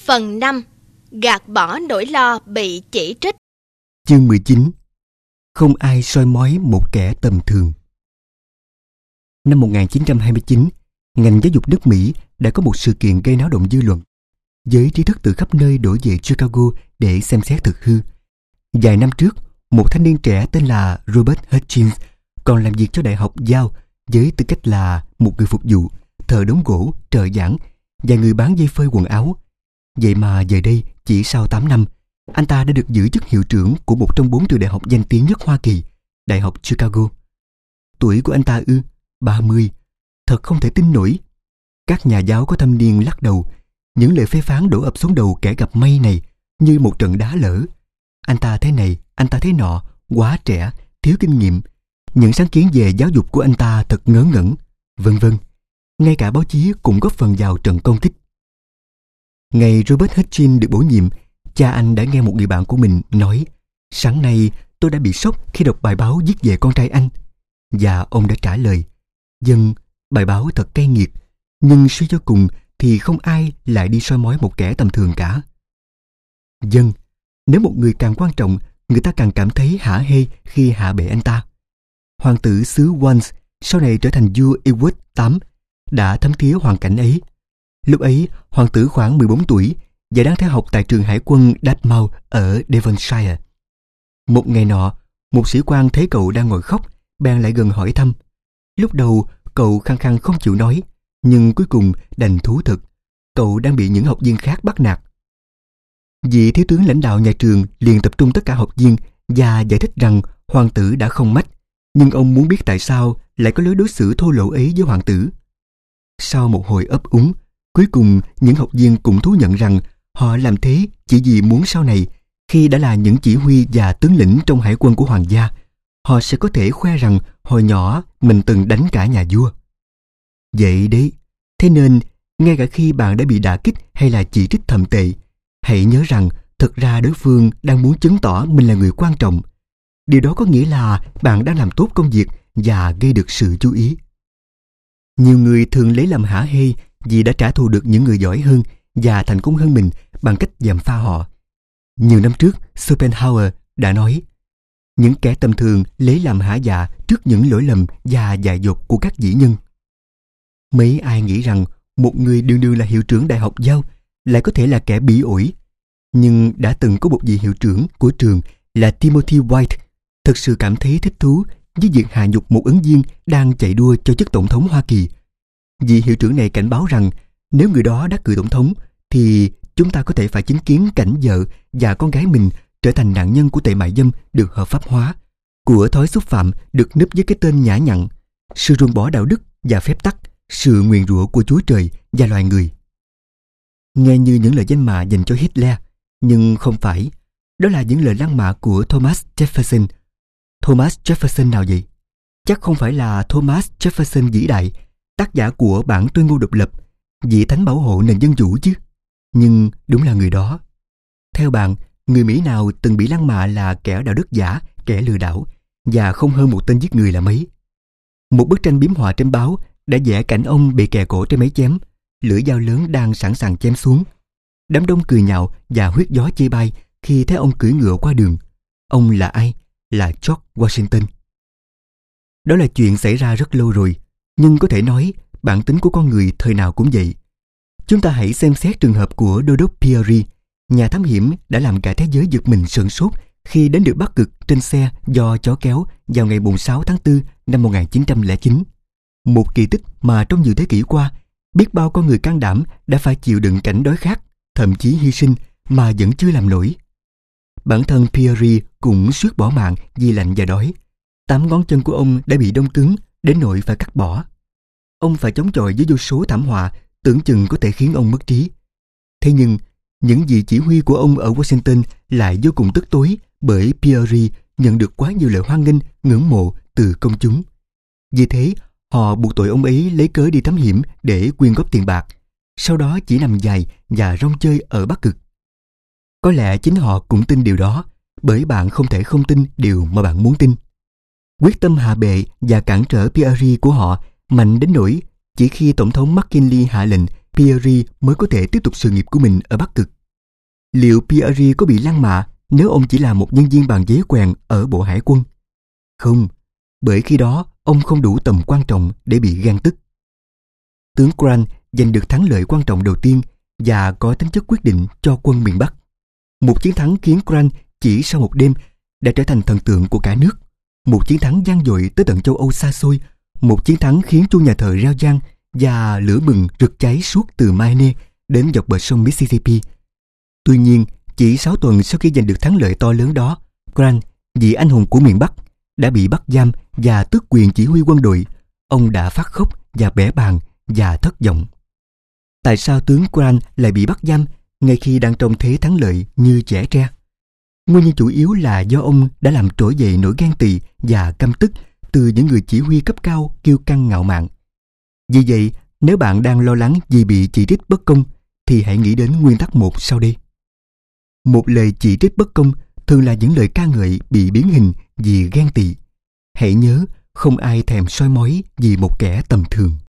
Phần 5. Gạt bỏ nỗi lo bị chỉ trích. Chương 19. Không ai soi mói một kẻ tầm thường. Năm 1929, ngành giáo dục nước Mỹ đã có một sự kiện gây náo động dư luận. Giới trí thức từ khắp nơi đổ về Chicago để xem xét thực hư. Vài năm trước, một thanh niên trẻ tên là Robert Hutchins còn làm việc cho Đại học Yale với tư cách là một người phục vụ, thợ đóng gỗ, trợ giảng và người bán dây phơi quần áo. Vậy mà giờ đây, chỉ sau 8 năm, anh ta đã được giữ chức hiệu trưởng của một trong 4 trường đại học danh tiếng nhất Hoa Kỳ, Đại học Chicago. Tuổi của anh ta 30. Thật không thể tin nổi. Các nhà giáo có thâm niên lắc đầu. Những lời phê phán đổ ập xuống đầu kẻ gặp may này như một trận đá lở. Anh ta thế này, anh ta thế nọ, quá trẻ, thiếu kinh nghiệm. Những sáng kiến về giáo dục của anh ta thật ngớ ngẩn, vân vân. Ngay cả báo chí cũng góp phần vào trận công kích. Ngày Robert Hutchins được bổ nhiệm, cha anh đã nghe một người bạn của mình nói: "Sáng nay tôi đã bị sốc khi đọc bài báo viết về con trai anh." Và ông đã trả lời: "Vâng, bài báo thật cay nghiệt, nhưng suy cho cùng thì không ai lại đi soi mói một kẻ tầm thường cả." Vâng, nếu một người càng quan trọng, người ta càng cảm thấy hả hê khi hạ bệ anh ta. Hoàng tử xứ Wales, sau này trở thành vua Edward VIII, đã thấm thía hoàn cảnh ấy. Lúc ấy, hoàng tử khoảng 14 tuổi và đang theo học tại trường hải quân Dartmouth ở Devonshire. Một ngày nọ, một sĩ quan thấy cậu đang ngồi khóc, bèn lại gần hỏi thăm. Lúc đầu, cậu khăng khăng không chịu nói, nhưng cuối cùng đành thú thực. Cậu đang bị những học viên khác bắt nạt. Vị thiếu tướng lãnh đạo nhà trường liền tập trung tất cả học viên và giải thích rằng hoàng tử đã không mách, nhưng ông muốn biết tại sao lại có lối đối xử thô lỗ ấy với hoàng tử. Sau một hồi ấp úng, cuối cùng những học viên cũng thú nhận rằng họ làm thế chỉ vì muốn sau này, khi đã là những chỉ huy và tướng lĩnh trong hải quân của hoàng gia, họ sẽ có thể khoe rằng hồi nhỏ mình từng đánh cả nhà vua. Vậy đấy, thế nên ngay cả khi bạn đã bị đả kích hay là chỉ trích thậm tệ, hãy nhớ rằng thực ra đối phương đang muốn chứng tỏ mình là người quan trọng. Điều đó có nghĩa là bạn đang làm tốt công việc và gây được sự chú ý. Nhiều người thường lấy làm hả hê vì đã trả thù được những người giỏi hơn và thành công hơn mình bằng cách gièm pha họ. Nhiều năm trước, Schopenhauer đã nói: những kẻ tầm thường lấy làm hả dạ trước những lỗi lầm và dại dột của các vĩ nhân. Mấy ai nghĩ rằng một người đường đường là hiệu trưởng đại học Yale lại có thể là kẻ bỉ ổi. Nhưng đã từng có một vị hiệu trưởng của trường là Timothy White thực sự cảm thấy thích thú với việc hạ nhục một ứng viên đang chạy đua cho chức tổng thống Hoa Kỳ. Vị hiệu trưởng này cảnh báo rằng nếu người đó đắc cử tổng thống thì chúng ta có thể phải chứng kiến cảnh vợ và con gái mình trở thành nạn nhân của tệ mại dâm được hợp pháp hóa, của thói xúc phạm được núp với cái tên nhã nhặn, sự ruồng bỏ đạo đức và phép tắc, sự nguyền rủa của Chúa Trời và loài người. Nghe như những lời danh mạ dành cho Hitler, nhưng không phải. Đó là những lời lăng mạ của Thomas Jefferson. Thomas Jefferson nào vậy? Chắc không phải là Thomas Jefferson vĩ đại, tác giả của bản tuyên ngôn độc lập, vị thánh bảo hộ nền dân chủ chứ? Nhưng đúng là người đó. Theo bạn, người Mỹ nào từng bị lăng mạ là kẻ đạo đức giả, kẻ lừa đảo, và không hơn một tên giết người là mấy? Một bức tranh biếm họa trên báo đã vẽ cảnh ông bị kè cổ trên máy chém, lưỡi dao lớn đang sẵn sàng chém xuống. Đám đông cười nhạo và huyết gió chê bai khi thấy ông cưỡi ngựa qua đường. Ông là ai? Là George Washington. Đó là chuyện xảy ra rất lâu rồi, nhưng có thể nói bản tính của con người thời nào cũng vậy. Chúng ta hãy xem xét trường hợp của Dodo Pierre, nhà thám hiểm đã làm cả thế giới giật mình sửng sốt khi đến được Bắc Cực trên xe do chó kéo vào ngày 6 tháng 4 năm 1909. Một kỳ tích mà trong nhiều thế kỷ qua, biết bao con người can đảm đã phải chịu đựng cảnh đói khát, thậm chí hy sinh mà vẫn chưa làm nổi. Bản thân Pierre cũng suýt bỏ mạng vì lạnh và đói. 8 ngón chân của ông đã bị đông cứng đến nỗi phải cắt bỏ. Ông phải chống chọi với vô số thảm họa tưởng chừng có thể khiến ông mất trí. Thế nhưng, những vị chỉ huy của ông ở Washington lại vô cùng tức tối bởi Pierre nhận được quá nhiều lời hoan nghênh, ngưỡng mộ từ công chúng. Vì thế, họ buộc tội ông ấy lấy cớ đi thám hiểm để quyên góp tiền bạc, sau đó chỉ nằm dài và rong chơi ở Bắc Cực. Có lẽ chính họ cũng tin điều đó, bởi bạn không thể không tin điều mà bạn muốn tin. Quyết tâm hạ bệ và cản trở Pierre của họ mạnh đến nỗi chỉ khi Tổng thống McKinley hạ lệnh, Pierre mới có thể tiếp tục sự nghiệp của mình ở Bắc Cực. Liệu Pierre có bị lăng mạ nếu ông chỉ là một nhân viên bàn giấy quèn ở Bộ Hải quân? Không, bởi khi đó ông không đủ tầm quan trọng để bị ghen tức. Tướng Grant giành được thắng lợi quan trọng đầu tiên và có tính chất quyết định cho quân miền Bắc. Một chiến thắng khiến Grant chỉ sau một đêm đã trở thành thần tượng của cả nước. Một chiến thắng vang dội tới tận châu Âu xa xôi. Một chiến thắng khiến chuông nhà thờ reo vang và lửa bừng rực cháy suốt từ Maine đến dọc bờ sông Mississippi. Tuy nhiên, chỉ 6 tuần sau khi giành được thắng lợi to lớn đó, Grant, vị anh hùng của miền Bắc, đã bị bắt giam và tước quyền chỉ huy quân đội. Ông đã phát khóc và bẽ bàng và thất vọng. Tại sao tướng Grant lại bị bắt giam ngay khi đang trong thế thắng lợi như trẻ tre? Nguyên nhân chủ yếu là do ông đã làm trỗi dậy nỗi ghen tị và căm tức từ những người chỉ huy cấp cao kiêu căng ngạo mạn. Vì vậy, nếu bạn đang lo lắng vì bị chỉ trích bất công, thì hãy nghĩ đến nguyên tắc 1 sau đây. Một lời chỉ trích bất công thường là những lời ca ngợi bị biến hình vì ghen tị. Hãy nhớ, không ai thèm soi mói vì một kẻ tầm thường.